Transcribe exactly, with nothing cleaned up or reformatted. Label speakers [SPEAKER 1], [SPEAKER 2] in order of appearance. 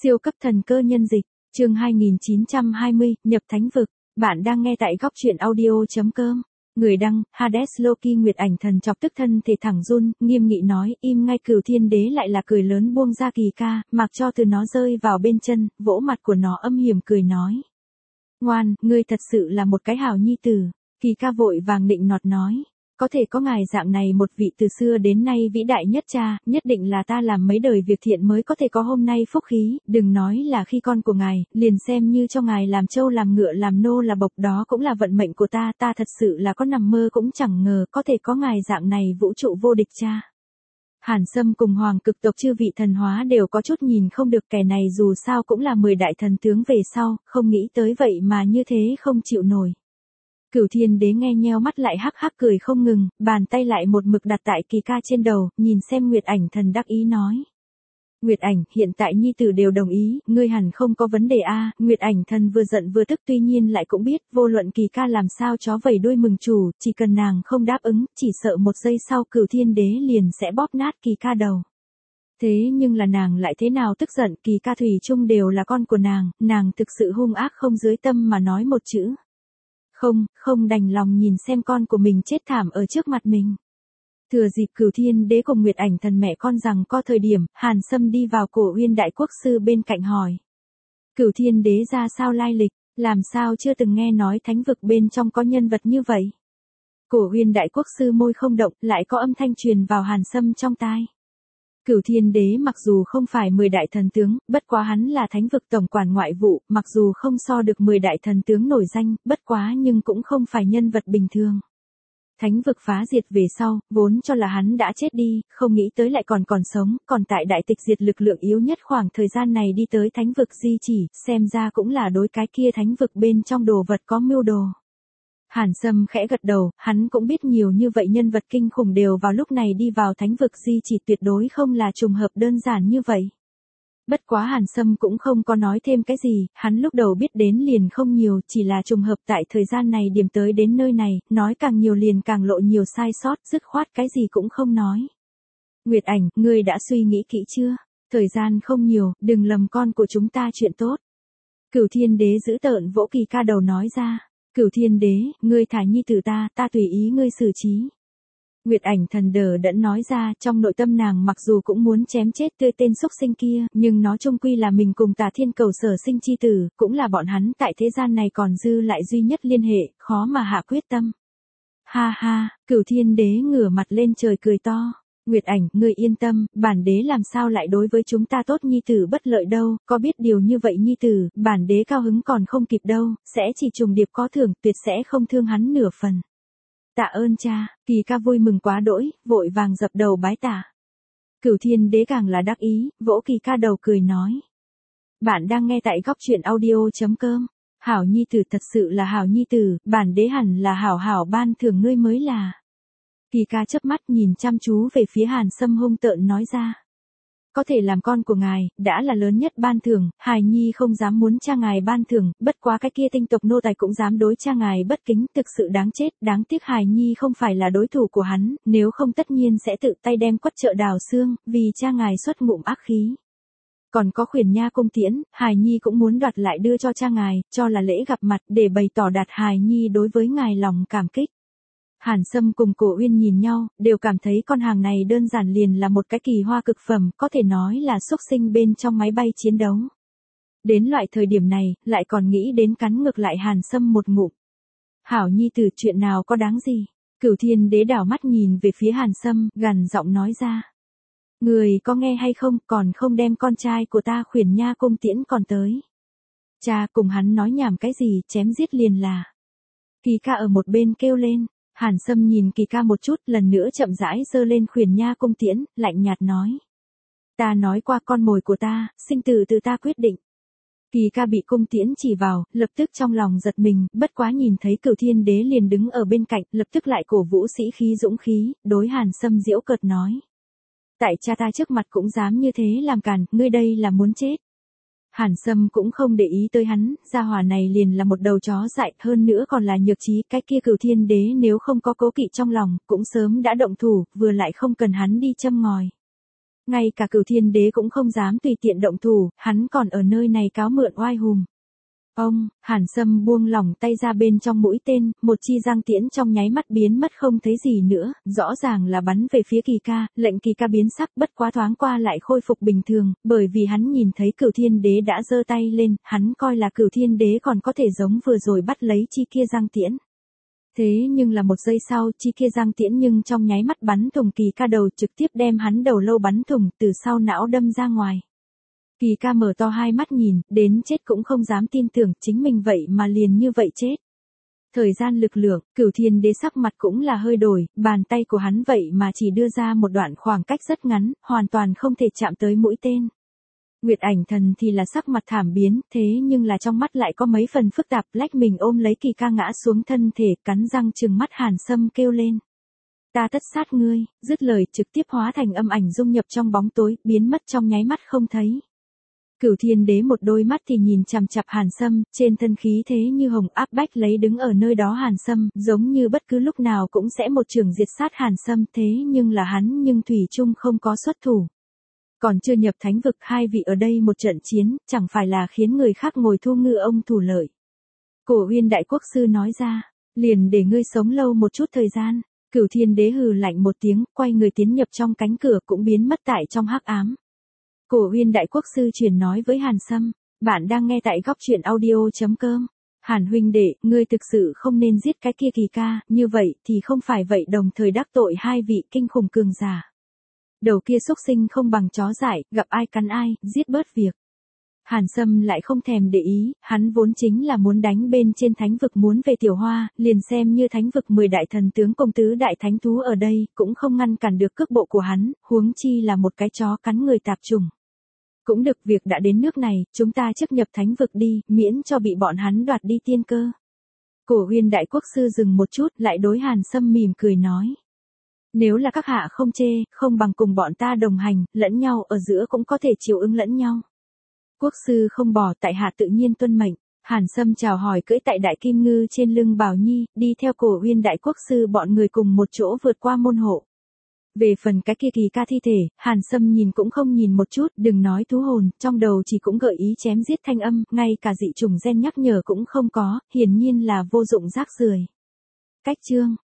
[SPEAKER 1] Siêu cấp thần cơ nhân dịch, chương hai nghìn chín trăm hai mươi, nhập thánh vực. Bạn đang nghe tại góc truyện audio chấm com. Người đăng, Hades Loki Nguyệt Ảnh Thần chọc tức thân thể thẳng run, nghiêm nghị nói, im ngay. Cửu Thiên Đế lại là cười lớn buông ra Kỳ Ca, mặc cho từ nó rơi vào bên chân, vỗ mặt của nó âm hiểm cười nói. Ngoan, ngươi thật sự là một cái hảo nhi tử. Kỳ Ca vội vàng định nọt nói. Có thể có ngài dạng này một vị từ xưa đến nay vĩ đại nhất cha, nhất định là ta làm mấy đời việc thiện mới có thể có hôm nay phúc khí, đừng nói là khi con của ngài, liền xem như cho ngài làm trâu làm ngựa làm nô là bộc đó cũng là vận mệnh của ta, ta thật sự là có nằm mơ cũng chẳng ngờ có thể có ngài dạng này vũ trụ vô địch cha. Hàn Sâm cùng Hoàng Cực tộc chư vị thần hóa đều có chút nhìn không được, kẻ này dù sao cũng là mười đại thần tướng về sau, không nghĩ tới vậy mà như thế không chịu nổi. Cửu Thiên Đế nghe nheo mắt lại hắc hắc cười không ngừng, bàn tay lại một mực đặt tại Kỳ Ca trên đầu, nhìn xem Nguyệt Ảnh Thần đắc ý nói. Nguyệt Ảnh, hiện tại nhi tử đều đồng ý, ngươi hẳn không có vấn đề a. Nguyệt Ảnh Thần vừa giận vừa tức, tuy nhiên lại cũng biết, vô luận Kỳ Ca làm sao chó vẩy đuôi mừng chủ, chỉ cần nàng không đáp ứng, chỉ sợ một giây sau Cửu Thiên Đế liền sẽ bóp nát Kỳ Ca đầu. Thế nhưng là nàng lại thế nào tức giận, Kỳ Ca thủy chung đều là con của nàng, nàng thực sự hung ác không dưới tâm mà nói một chữ. Không, không đành lòng nhìn xem con của mình chết thảm ở trước mặt mình. Thừa dịp Cửu Thiên Đế cùng Nguyệt Ảnh Thần mẹ con rằng có thời điểm, Hàn Sâm đi vào Cổ Uyên Đại Quốc Sư bên cạnh hỏi. Cửu Thiên Đế ra sao lai lịch, làm sao chưa từng nghe nói thánh vực bên trong có nhân vật như vậy. Cổ Uyên Đại Quốc Sư môi không động, lại có âm thanh truyền vào Hàn Sâm trong tai. Cửu Thiên Đế mặc dù không phải mười đại thần tướng, bất quá hắn là thánh vực tổng quản ngoại vụ, mặc dù không so được mười đại thần tướng nổi danh, bất quá nhưng cũng không phải nhân vật bình thường. Thánh vực phá diệt về sau, vốn cho là hắn đã chết đi, không nghĩ tới lại còn còn sống, còn tại đại tịch diệt lực lượng yếu nhất khoảng thời gian này đi tới thánh vực di chỉ, xem ra cũng là đối cái kia thánh vực bên trong đồ vật có mưu đồ. Hàn Sâm khẽ gật đầu, hắn cũng biết nhiều như vậy nhân vật kinh khủng đều vào lúc này đi vào thánh vực di chỉ, tuyệt đối không là trùng hợp đơn giản như vậy. Bất quá Hàn Sâm cũng không có nói thêm cái gì, hắn lúc đầu biết đến liền không nhiều, chỉ là trùng hợp tại thời gian này điểm tới đến nơi này, nói càng nhiều liền càng lộ nhiều sai sót, dứt khoát cái gì cũng không nói. Nguyệt Ảnh, ngươi đã suy nghĩ kỹ chưa? Thời gian không nhiều, đừng lầm con của chúng ta chuyện tốt. Cửu Thiên Đế giữ tợn vỗ Kỳ Ca đầu nói ra. Cửu Thiên Đế, ngươi thả nhi tử ta, ta tùy ý ngươi xử trí. Nguyệt Ảnh Thần đờ đẫn nói ra, trong nội tâm nàng mặc dù cũng muốn chém chết tươi tên xúc sinh kia, nhưng nó chung quy là mình cùng Tà Thiên Cầu sở sinh chi tử, cũng là bọn hắn tại thế gian này còn dư lại duy nhất liên hệ, khó mà hạ quyết tâm. Ha ha, Cửu Thiên Đế ngửa mặt lên trời cười to. Nguyệt Ảnh, ngươi yên tâm, bản đế làm sao lại đối với chúng ta tốt nhi tử bất lợi đâu, có biết điều như vậy nhi tử, bản đế cao hứng còn không kịp đâu, sẽ chỉ trùng điệp có thưởng, tuyệt sẽ không thương hắn nửa phần. Tạ ơn cha, Kỳ Ca vui mừng quá đỗi, vội vàng dập đầu bái tạ. Cửu Thiên Đế càng là đắc ý, vỗ Kỳ Ca đầu cười nói. Bạn đang nghe tại góc truyện audio chấm com. Hảo nhi tử thật sự là hảo nhi tử, bản đế hẳn là hảo hảo ban thưởng ngươi mới là. Kỳ Ca chớp mắt nhìn chăm chú về phía Hàn Sâm hung tợn nói ra. Có thể làm con của ngài, đã là lớn nhất ban thưởng, hài nhi không dám muốn cha ngài ban thưởng, bất quá cái kia tinh tộc nô tài cũng dám đối cha ngài bất kính, thực sự đáng chết, đáng tiếc hài nhi không phải là đối thủ của hắn, nếu không tất nhiên sẽ tự tay đem quất trợ đào xương, vì cha ngài xuất ngụm ác khí. Còn có Khuyển Nha cung tiễn, hài nhi cũng muốn đoạt lại đưa cho cha ngài, cho là lễ gặp mặt để bày tỏ đạt hài nhi đối với ngài lòng cảm kích. Hàn Sâm cùng Cổ Uyên nhìn nhau, đều cảm thấy con hàng này đơn giản liền là một cái kỳ hoa cực phẩm, có thể nói là xúc sinh bên trong máy bay chiến đấu. Đến loại thời điểm này, lại còn nghĩ đến cắn ngược lại Hàn Sâm một ngụm. Hảo nhi tử, chuyện nào có đáng gì? Cửu Thiên Đế đảo mắt nhìn về phía Hàn Sâm, gằn giọng nói ra. Người có nghe hay không, còn không đem con trai của ta Khuyển Nha cung tiễn còn tới. Cha, cùng hắn nói nhảm cái gì, chém giết liền là. Kỳ Ca ở một bên kêu lên. Hàn Sâm nhìn Kỳ Ca một chút, lần nữa chậm rãi giơ lên Khuyển Nha cung tiễn, lạnh nhạt nói. Ta nói qua con mồi của ta, sinh tử từ ta quyết định. Kỳ Ca bị cung tiễn chỉ vào, lập tức trong lòng giật mình, bất quá nhìn thấy Cửu Thiên Đế liền đứng ở bên cạnh, lập tức lại cổ vũ sĩ khí dũng khí, đối Hàn Sâm giễu cợt nói. Tại cha ta trước mặt cũng dám như thế làm càn, ngươi đây là muốn chết. Hàn Sâm cũng không để ý tới hắn, gia hỏa này liền là một đầu chó dại, hơn nữa còn là nhược trí, cái kia Cửu Thiên Đế nếu không có cố kỵ trong lòng, cũng sớm đã động thủ, vừa lại không cần hắn đi châm ngòi. Ngay cả Cửu Thiên Đế cũng không dám tùy tiện động thủ, hắn còn ở nơi này cáo mượn oai hùm. Ông, Hàn Sâm buông lỏng tay ra bên trong mũi tên, một chi giang tiễn trong nháy mắt biến mất không thấy gì nữa, rõ ràng là bắn về phía Kỳ Ca, lệnh Kỳ Ca biến sắc bất quá thoáng qua lại khôi phục bình thường, bởi vì hắn nhìn thấy Cửu Thiên Đế đã giơ tay lên, hắn coi là Cửu Thiên Đế còn có thể giống vừa rồi bắt lấy chi kia giang tiễn. Thế nhưng là một giây sau, chi kia giang tiễn nhưng trong nháy mắt bắn thủng Kỳ Ca đầu, trực tiếp đem hắn đầu lâu bắn thủng, từ sau não đâm ra ngoài. Kỳ Ca mở to hai mắt nhìn, đến chết cũng không dám tin tưởng chính mình vậy mà liền như vậy chết. Thời gian lực lượng, Cửu Thiên Đế sắc mặt cũng là hơi đổi, bàn tay của hắn vậy mà chỉ đưa ra một đoạn khoảng cách rất ngắn, hoàn toàn không thể chạm tới mũi tên. Nguyệt Ảnh Thần thì là sắc mặt thảm biến, thế nhưng là trong mắt lại có mấy phần phức tạp, lách mình ôm lấy Kỳ Ca ngã xuống thân thể, cắn răng trừng mắt Hàn Sâm kêu lên. Ta tất sát ngươi, dứt lời trực tiếp hóa thành âm ảnh dung nhập trong bóng tối, biến mất trong nháy mắt không thấy. Cửu Thiên Đế một đôi mắt thì nhìn chằm chằm Hàn Sâm, trên thân khí thế như hồng áp bách lấy đứng ở nơi đó Hàn Sâm, giống như bất cứ lúc nào cũng sẽ một trường diệt sát Hàn Sâm, thế nhưng là hắn nhưng thủy chung không có xuất thủ. Còn chưa nhập thánh vực, hai vị ở đây một trận chiến, chẳng phải là khiến người khác ngồi thu ngư ông thủ lợi. Cổ Uyên Đại Quốc Sư nói ra, liền để ngươi sống lâu một chút thời gian. Cửu Thiên Đế hừ lạnh một tiếng, quay người tiến nhập trong cánh cửa cũng biến mất tại trong hắc ám. Cổ Uyên Đại Quốc Sư truyền nói với Hàn Sâm, bạn đang nghe tại góc truyện audio chấm com. Hàn huynh đệ, ngươi thực sự không nên giết cái kia Kỳ Ca, như vậy thì không phải vậy đồng thời đắc tội hai vị kinh khủng cường giả. Đầu kia xúc sinh không bằng chó dại, gặp ai cắn ai, giết bớt việc. Hàn Sâm lại không thèm để ý, hắn vốn chính là muốn đánh bên trên thánh vực muốn về Tiểu Hoa, liền xem như thánh vực mười đại thần tướng công tứ đại thánh thú ở đây, cũng không ngăn cản được cước bộ của hắn, huống chi là một cái chó cắn người tạp chủng. Cũng được, việc đã đến nước này, chúng ta chấp nhập thánh vực đi, miễn cho bị bọn hắn đoạt đi tiên cơ. Cổ Uyên Đại Quốc Sư dừng một chút, lại đối Hàn Sâm mỉm cười nói. Nếu là các hạ không chê, không bằng cùng bọn ta đồng hành, lẫn nhau ở giữa cũng có thể chiều ứng lẫn nhau. Quốc sư không bỏ, tại hạ tự nhiên tuân mệnh. Hàn Sâm chào hỏi cưỡi tại Đại Kim Ngư trên lưng Bảo Nhi, đi theo Cổ Uyên Đại Quốc Sư bọn người cùng một chỗ vượt qua môn hộ. Về phần cái kia Kỳ Ca thi thể, Hàn Sâm nhìn cũng không nhìn một chút, đừng nói thú hồn, trong đầu chỉ cũng gợi ý chém giết thanh âm, ngay cả dị trùng gen nhắc nhở cũng không có, hiển nhiên là vô dụng rác rưởi. Cách chương